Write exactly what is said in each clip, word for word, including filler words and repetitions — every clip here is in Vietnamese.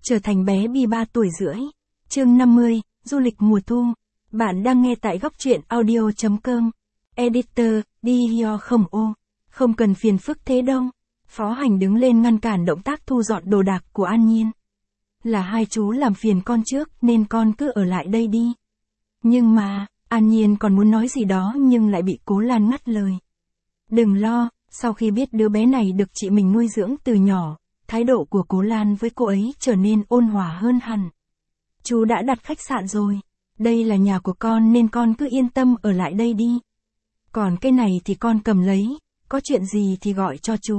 Trở thành bé Bi ba tuổi rưỡi. Chương năm mươi, du lịch mùa thu. Bạn đang nghe tại góc truyện audio chấm com. Editor, đi hio không ô. Không cần phiền phức thế đâu. Phó Hành đứng lên ngăn cản động tác thu dọn đồ đạc của An Nhiên. Là hai chú làm phiền con trước nên con cứ ở lại đây đi. Nhưng mà, An Nhiên còn muốn nói gì đó nhưng lại bị Cố Lan ngắt lời. Đừng lo, sau khi biết đứa bé này được chị mình nuôi dưỡng từ nhỏ, thái độ của Cố Lan với cô ấy trở nên ôn hòa hơn hẳn. Chú đã đặt khách sạn rồi, đây là nhà của con nên con cứ yên tâm ở lại đây đi. Còn cái này thì con cầm lấy, có chuyện gì thì gọi cho chú.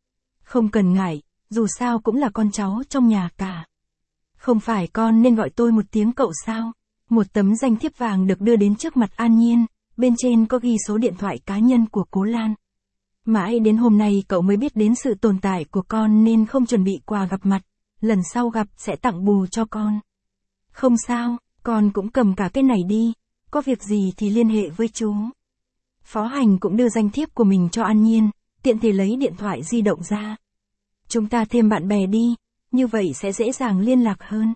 Không cần ngại, dù sao cũng là con cháu trong nhà cả. Không phải con nên gọi tôi một tiếng cậu sao? Một tấm danh thiếp vàng được đưa đến trước mặt An Nhiên, bên trên có ghi số điện thoại cá nhân của Cố Lan. Mãi đến hôm nay cậu mới biết đến sự tồn tại của con nên không chuẩn bị quà gặp mặt, lần sau gặp sẽ tặng bù cho con. Không sao, con cũng cầm cả cái này đi, có việc gì thì liên hệ với chú. Phó Hành cũng đưa danh thiếp của mình cho An Nhiên, tiện thể lấy điện thoại di động ra. Chúng ta thêm bạn bè đi, như vậy sẽ dễ dàng liên lạc hơn.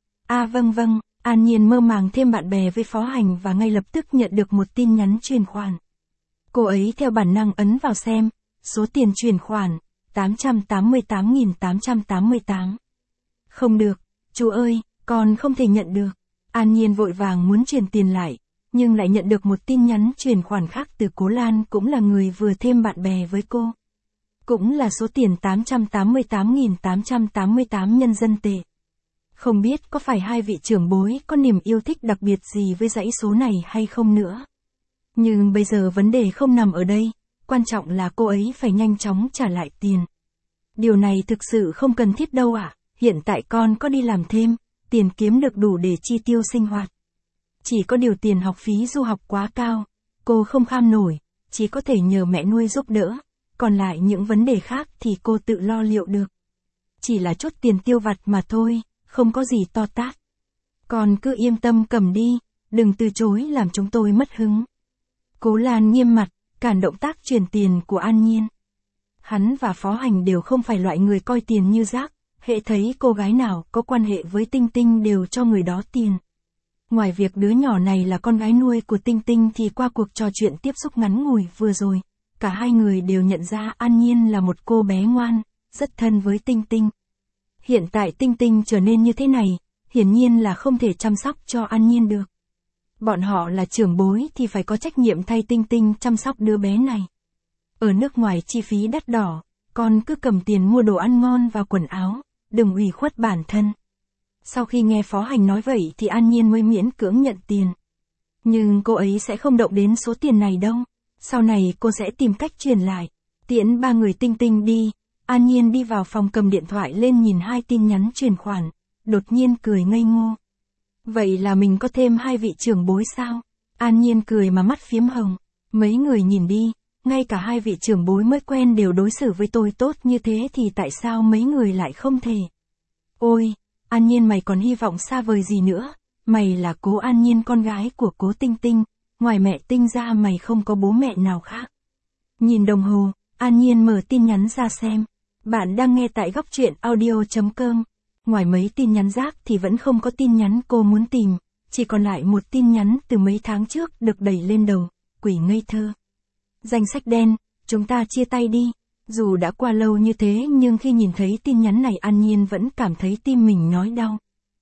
À vâng vâng, An Nhiên mơ màng thêm bạn bè với Phó Hành và ngay lập tức nhận được một tin nhắn chuyển khoản. Cô ấy theo bản năng ấn vào xem, số tiền chuyển khoản, tám trăm tám mươi tám nghìn tám trăm tám mươi tám. Không được, chú ơi, con không thể nhận được. An Nhiên vội vàng muốn chuyển tiền lại, nhưng lại nhận được một tin nhắn chuyển khoản khác từ Cố Lan cũng là người vừa thêm bạn bè với cô. Cũng là số tiền tám trăm tám mươi tám nghìn tám trăm tám mươi tám nhân dân tệ. Không biết có phải hai vị trưởng bối có niềm yêu thích đặc biệt gì với dãy số này hay không nữa. Nhưng bây giờ vấn đề không nằm ở đây, quan trọng là cô ấy phải nhanh chóng trả lại tiền. Điều này thực sự không cần thiết đâu ạ, à? Hiện tại con có đi làm thêm, tiền kiếm được đủ để chi tiêu sinh hoạt. Chỉ có điều tiền học phí du học quá cao, cô không kham nổi, chỉ có thể nhờ mẹ nuôi giúp đỡ, còn lại những vấn đề khác thì cô tự lo liệu được. Chỉ là chút tiền tiêu vặt mà thôi, không có gì to tát. Con cứ yên tâm cầm đi, đừng từ chối làm chúng tôi mất hứng. Cố Lan nghiêm mặt, cản động tác chuyển tiền của An Nhiên. Hắn và Phó Hành đều không phải loại người coi tiền như rác, hễ thấy cô gái nào có quan hệ với Tinh Tinh đều cho người đó tiền. Ngoài việc đứa nhỏ này là con gái nuôi của Tinh Tinh thì qua cuộc trò chuyện tiếp xúc ngắn ngủi vừa rồi, cả hai người đều nhận ra An Nhiên là một cô bé ngoan, rất thân với Tinh Tinh. Hiện tại Tinh Tinh trở nên như thế này, hiển nhiên là không thể chăm sóc cho An Nhiên được. Bọn họ là trưởng bối thì phải có trách nhiệm thay Tinh Tinh chăm sóc đứa bé này. Ở nước ngoài chi phí đắt đỏ, con cứ cầm tiền mua đồ ăn ngon và quần áo, đừng ủy khuất bản thân. Sau khi nghe Phó Hành nói vậy thì An Nhiên mới miễn cưỡng nhận tiền. Nhưng cô ấy sẽ không động đến số tiền này đâu, sau này cô sẽ tìm cách chuyển lại. Tiễn ba người Tinh Tinh đi, An Nhiên đi vào phòng cầm điện thoại lên nhìn hai tin nhắn chuyển khoản, đột nhiên cười ngây ngô. Vậy là mình có thêm hai vị trưởng bối sao? An Nhiên cười mà mắt phiếm hồng. Mấy người nhìn đi, ngay cả hai vị trưởng bối mới quen đều đối xử với tôi tốt như thế thì tại sao mấy người lại không thể? Ôi, An Nhiên mày còn hy vọng xa vời gì nữa? Mày là Cố An Nhiên con gái của Cố Tinh Tinh, ngoài mẹ Tinh ra mày không có bố mẹ nào khác. Nhìn đồng hồ, An Nhiên mở tin nhắn ra xem. Bạn đang nghe tại góc truyện audio chấm com. Ngoài mấy tin nhắn rác thì vẫn không có tin nhắn cô muốn tìm, chỉ còn lại một tin nhắn từ mấy tháng trước được đẩy lên đầu, quỷ ngây thơ. Danh sách đen, chúng ta chia tay đi. Dù đã qua lâu như thế nhưng khi nhìn thấy tin nhắn này An Nhiên vẫn cảm thấy tim mình nhói đau.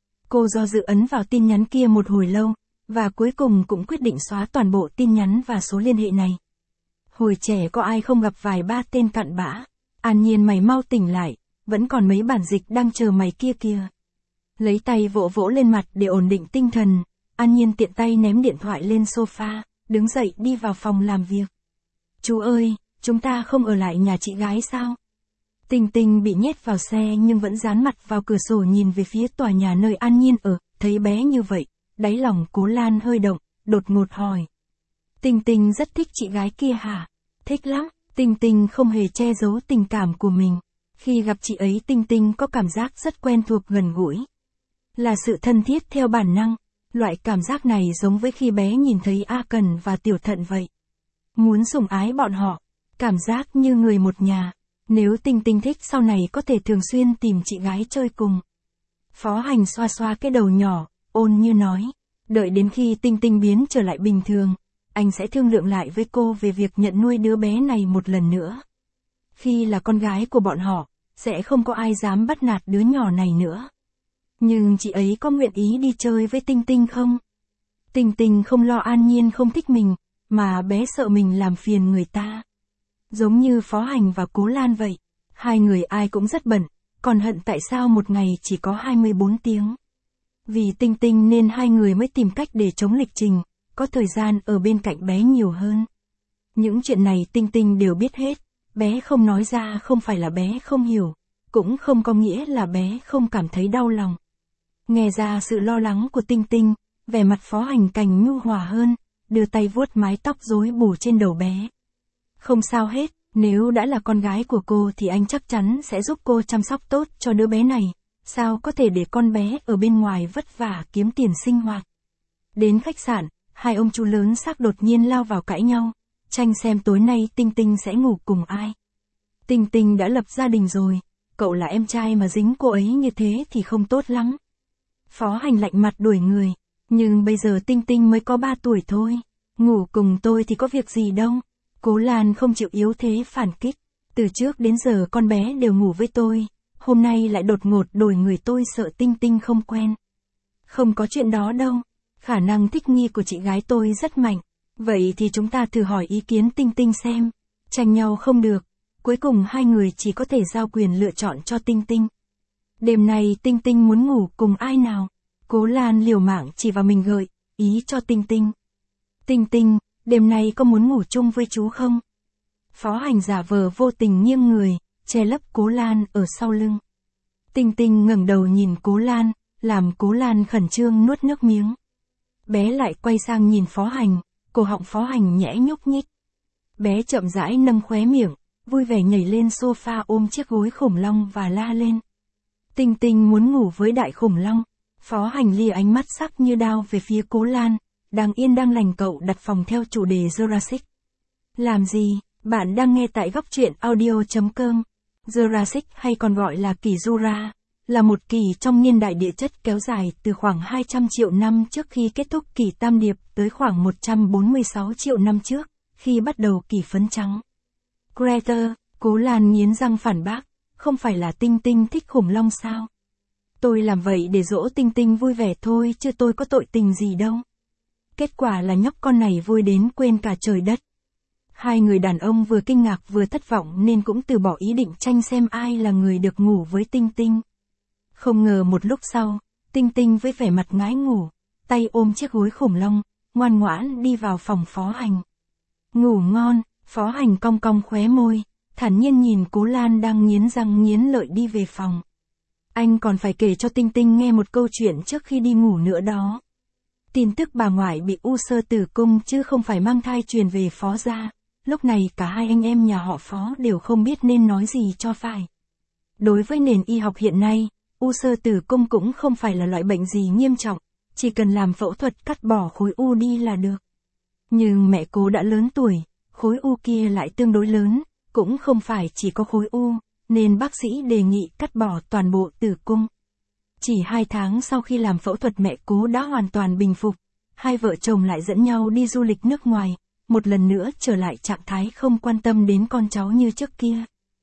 Cô do dự ấn vào tin nhắn kia một hồi lâu, và cuối cùng cũng quyết định xóa toàn bộ tin nhắn và số liên hệ này. Hồi trẻ có ai không gặp vài ba tên cặn bã. An Nhiên mày mau tỉnh lại, vẫn còn mấy bản dịch đang chờ mày kia kìa. Lấy tay vỗ vỗ lên mặt để ổn định tinh thần, An Nhiên tiện tay ném điện thoại lên sofa, đứng dậy đi vào phòng làm việc. Chú ơi, chúng ta không ở lại nhà chị gái sao? Tinh Tinh bị nhét vào xe nhưng vẫn dán mặt vào cửa sổ nhìn về phía tòa nhà nơi An Nhiên ở, thấy bé như vậy, đáy lòng Cố Lan hơi động, đột ngột hỏi. Tinh Tinh rất thích chị gái kia hả? Thích lắm. Tinh Tinh không hề che giấu tình cảm của mình. Khi gặp chị ấy Tinh Tinh có cảm giác rất quen thuộc gần gũi. Là sự thân thiết theo bản năng. Loại cảm giác này giống với khi bé nhìn thấy A Cần và Tiểu Thận vậy. Muốn sủng ái bọn họ. Cảm giác như người một nhà. Nếu Tinh Tinh thích sau này có thể thường xuyên tìm chị gái chơi cùng. Phó Hành xoa xoa cái đầu nhỏ, ôn như nói. Đợi đến khi Tinh Tinh biến trở lại bình thường, anh sẽ thương lượng lại với cô về việc nhận nuôi đứa bé này một lần nữa. Khi là con gái của bọn họ, sẽ không có ai dám bắt nạt đứa nhỏ này nữa. Nhưng chị ấy có nguyện ý đi chơi với Tinh Tinh không? Tinh Tinh không lo An Nhiên không thích mình, mà bé sợ mình làm phiền người ta. Giống như Phó Hành và Cố Lan vậy, hai người ai cũng rất bận, còn hận tại sao một ngày chỉ có hai mươi bốn tiếng. Vì Tinh Tinh nên hai người mới tìm cách để chống lịch trình, có thời gian ở bên cạnh bé nhiều hơn. Những chuyện này Tinh Tinh đều biết hết, bé không nói ra không phải là bé không hiểu, cũng không có nghĩa là bé không cảm thấy đau lòng. Nghe ra sự lo lắng của Tinh Tinh, vẻ mặt Phó Hành càng nhu hòa hơn, đưa tay vuốt mái tóc rối bù trên đầu bé. Không sao hết, nếu đã là con gái của cô thì anh chắc chắn sẽ giúp cô chăm sóc tốt cho đứa bé này, sao có thể để con bé ở bên ngoài vất vả kiếm tiền sinh hoạt. Đến khách sạn, hai ông chú lớn xác đột nhiên lao vào cãi nhau, tranh xem tối nay Tinh Tinh sẽ ngủ cùng ai. Tinh Tinh đã lập gia đình rồi, cậu là em trai mà dính cô ấy như thế thì không tốt lắm. Phó Hành lạnh mặt đuổi người, nhưng bây giờ Tinh Tinh mới có ba tuổi thôi, ngủ cùng tôi thì có việc gì đâu. Cố Lan không chịu yếu thế phản kích, từ trước đến giờ con bé đều ngủ với tôi, hôm nay lại đột ngột đổi người, tôi sợ Tinh Tinh không quen. Không có chuyện đó đâu, khả năng thích nghi của chị gái tôi rất mạnh, vậy thì chúng ta thử hỏi ý kiến Tinh Tinh xem, tranh nhau không được, cuối cùng hai người chỉ có thể giao quyền lựa chọn cho Tinh Tinh. Đêm nay Tinh Tinh muốn ngủ cùng ai nào? Cố Lan liều mạng chỉ vào mình gợi ý cho Tinh Tinh. Tinh Tinh, đêm nay có muốn ngủ chung với chú không? Phó Hành giả vờ vô tình nghiêng người, che lấp Cố Lan ở sau lưng. Tinh Tinh ngẩng đầu nhìn Cố Lan, làm Cố Lan khẩn trương nuốt nước miếng. Bé lại quay sang nhìn Phó Hành, cổ họng Phó Hành nhẽ nhúc nhích. Bé chậm rãi nâng khóe miệng, vui vẻ nhảy lên sofa ôm chiếc gối khủng long và la lên. Tinh Tinh muốn ngủ với đại khủng long. Phó Hành lìa ánh mắt sắc như đao về phía Cố Lan, đang yên đang lành cậu đặt phòng theo chủ đề Jurassic. Làm gì? Bạn đang nghe tại góc truyện audio chấm com. Jurassic hay còn gọi là kỷ Jura, là một kỷ trong niên đại địa chất kéo dài từ khoảng hai trăm triệu năm trước khi kết thúc kỷ Tam Điệp tới khoảng một trăm bốn mươi sáu triệu năm trước, khi bắt đầu kỷ phấn trắng. Greta, Cố Lan nghiến răng phản bác, không phải là Tinh Tinh thích khủng long sao? Tôi làm vậy để dỗ Tinh Tinh vui vẻ thôi chứ tôi có tội tình gì đâu. Kết quả là nhóc con này vui đến quên cả trời đất. Hai người đàn ông vừa kinh ngạc vừa thất vọng nên cũng từ bỏ ý định tranh xem ai là người được ngủ với Tinh Tinh. Không ngờ một lúc sau, Tinh Tinh với vẻ mặt ngái ngủ, tay ôm chiếc gối khủng long, ngoan ngoãn đi vào phòng Phó Hành. Ngủ ngon, Phó Hành cong cong khóe môi, thản nhiên nhìn Cố Lan đang nghiến răng nghiến lợi đi về phòng. Anh còn phải kể cho Tinh Tinh nghe một câu chuyện trước khi đi ngủ nữa đó. Tin tức bà ngoại bị u xơ tử cung chứ không phải mang thai truyền về Phó gia. Lúc này cả hai anh em nhà họ Phó đều không biết nên nói gì cho phải. Đối với nền y học hiện nay, u xơ tử cung cũng không phải là loại bệnh gì nghiêm trọng, chỉ cần làm phẫu thuật cắt bỏ khối u đi là được. Nhưng mẹ Cố đã lớn tuổi, khối u kia lại tương đối lớn, cũng không phải chỉ có khối u, nên bác sĩ đề nghị cắt bỏ toàn bộ tử cung. Chỉ hai tháng sau khi làm phẫu thuật mẹ Cố đã hoàn toàn bình phục, hai vợ chồng lại dẫn nhau đi du lịch nước ngoài, một lần nữa trở lại trạng thái không quan tâm đến con cháu như trước kia.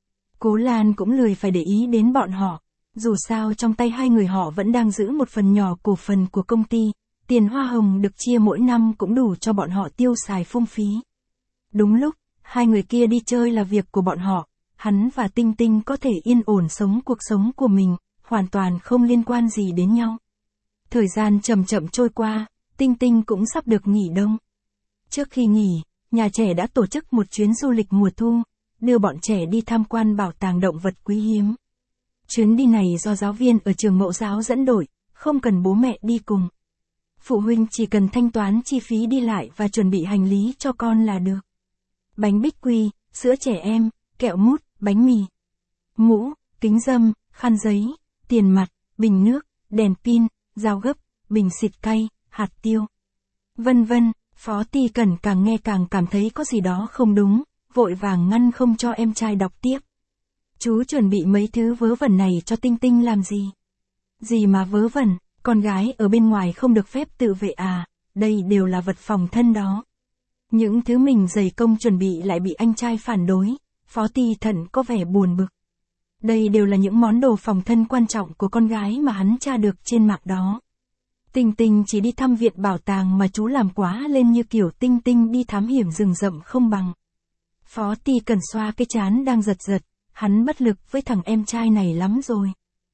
Cố Lan cũng lười phải để ý đến bọn họ, dù sao trong tay hai người họ vẫn đang giữ một phần nhỏ cổ phần của công ty, tiền hoa hồng được chia mỗi năm cũng đủ cho bọn họ tiêu xài phung phí. Đúng lúc, hai người kia đi chơi là việc của bọn họ, hắn và Tinh Tinh có thể yên ổn sống cuộc sống của mình, hoàn toàn không liên quan gì đến nhau. Thời gian chậm chậm trôi qua, Tinh Tinh cũng sắp được nghỉ đông. Trước khi nghỉ, nhà trẻ đã tổ chức một chuyến du lịch mùa thu, đưa bọn trẻ đi tham quan bảo tàng động vật quý hiếm. Chuyến đi này do giáo viên ở trường mẫu giáo dẫn đội, không cần bố mẹ đi cùng. Phụ huynh chỉ cần thanh toán chi phí đi lại và chuẩn bị hành lý cho con là được. Bánh bích quy, sữa trẻ em, kẹo mút, bánh mì, mũ, kính râm, khăn giấy, tiền mặt, bình nước, đèn pin, dao gấp, bình xịt cay, hạt tiêu, vân vân. Phó Ti Cẩn càng nghe càng cảm thấy có gì đó không đúng, vội vàng ngăn không cho em trai đọc tiếp. Chú chuẩn bị mấy thứ vớ vẩn này cho Tinh Tinh làm gì? Gì mà vớ vẩn, con gái ở bên ngoài không được phép tự vệ à, đây đều là vật phòng thân đó. Những thứ mình dày công chuẩn bị lại bị anh trai phản đối, Phó Ti Thận có vẻ buồn bực. Đây đều là những món đồ phòng thân quan trọng của con gái mà hắn tra được trên mạng đó. Tinh Tinh chỉ đi thăm viện bảo tàng mà chú làm quá lên như kiểu Tinh Tinh đi thám hiểm rừng rậm không bằng. Phó Ti Cần xoa cái trán đang giật giật, hắn bất lực với thằng em trai này lắm rồi.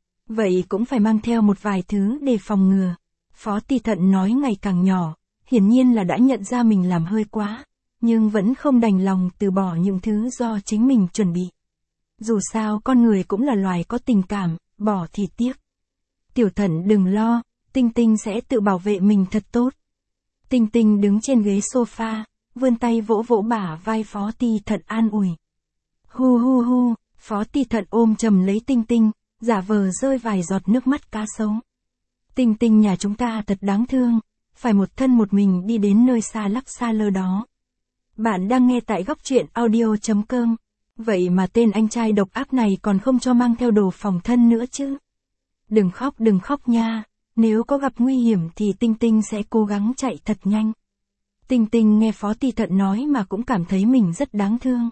Vậy cũng phải mang theo một vài thứ để phòng ngừa. Phó Ti Thận nói ngày càng nhỏ, hiển nhiên là đã nhận ra mình làm hơi quá, nhưng vẫn không đành lòng từ bỏ những thứ do chính mình chuẩn bị. Dù sao con người cũng là loài có tình cảm, bỏ thì tiếc. Tiểu Thận đừng lo, Tinh Tinh sẽ tự bảo vệ mình thật tốt. Tinh Tinh đứng trên ghế sofa, vươn tay vỗ vỗ bả vai Phó Ti Thận an ủi. Hu hu hu, Phó Ti Thận ôm chầm lấy Tinh Tinh, giả vờ rơi vài giọt nước mắt cá sấu. Tinh Tinh nhà chúng ta thật đáng thương, phải một thân một mình đi đến nơi xa lắc xa lơ đó. Bạn đang nghe tại góc truyện audio chấm com. Vậy mà tên anh trai độc ác này còn không cho mang theo đồ phòng thân nữa chứ. Đừng khóc đừng khóc nha, nếu có gặp nguy hiểm thì Tinh Tinh sẽ cố gắng chạy thật nhanh. Tinh Tinh nghe Phó Ti Thận nói mà cũng cảm thấy mình rất đáng thương.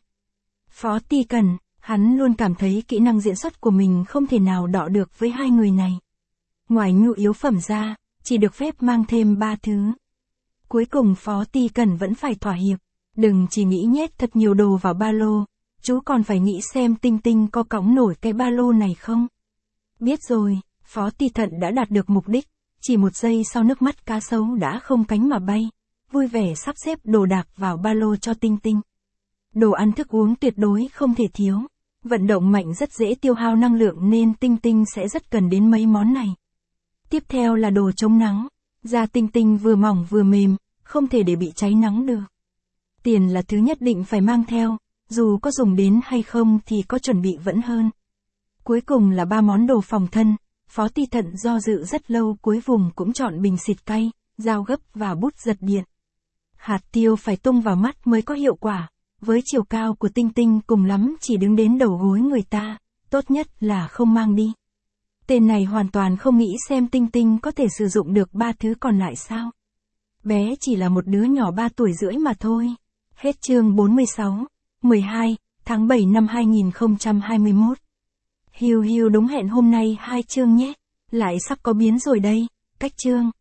Phó Ti Cần, hắn luôn cảm thấy kỹ năng diễn xuất của mình không thể nào đọ được với hai người này. Ngoài nhu yếu phẩm ra, chỉ được phép mang thêm ba thứ. Cuối cùng Phó Ti Cần vẫn phải thỏa hiệp. Đừng chỉ nghĩ nhét thật nhiều đồ vào ba lô, chú còn phải nghĩ xem Tinh Tinh có cõng nổi cái ba lô này không. Biết rồi, Phó Ti Thận đã đạt được mục đích, chỉ một giây sau nước mắt cá sấu đã không cánh mà bay, vui vẻ sắp xếp đồ đạc vào ba lô cho Tinh Tinh. Đồ ăn thức uống tuyệt đối không thể thiếu, vận động mạnh rất dễ tiêu hao năng lượng nên Tinh Tinh sẽ rất cần đến mấy món này. Tiếp theo là đồ chống nắng, da Tinh Tinh vừa mỏng vừa mềm, không thể để bị cháy nắng được. Tiền là thứ nhất định phải mang theo, dù có dùng đến hay không thì có chuẩn bị vẫn hơn. Cuối cùng là ba món đồ phòng thân, Phó Ti Thận do dự rất lâu cuối cùng cũng chọn bình xịt cay, dao gấp và bút giật điện. Hạt tiêu phải tung vào mắt mới có hiệu quả, với chiều cao của Tinh Tinh cùng lắm chỉ đứng đến đầu gối người ta, tốt nhất là không mang đi. Tên này hoàn toàn không nghĩ xem Tinh Tinh có thể sử dụng được ba thứ còn lại sao. Bé chỉ là một đứa nhỏ ba tuổi rưỡi mà thôi. Hết chương bốn mươi sáu, mười hai, tháng bảy năm hai nghìn không trăm hai mươi mốt. Hiu hiu đúng hẹn hôm nay hai chương nhé. Lại sắp có biến rồi đây, cách chương.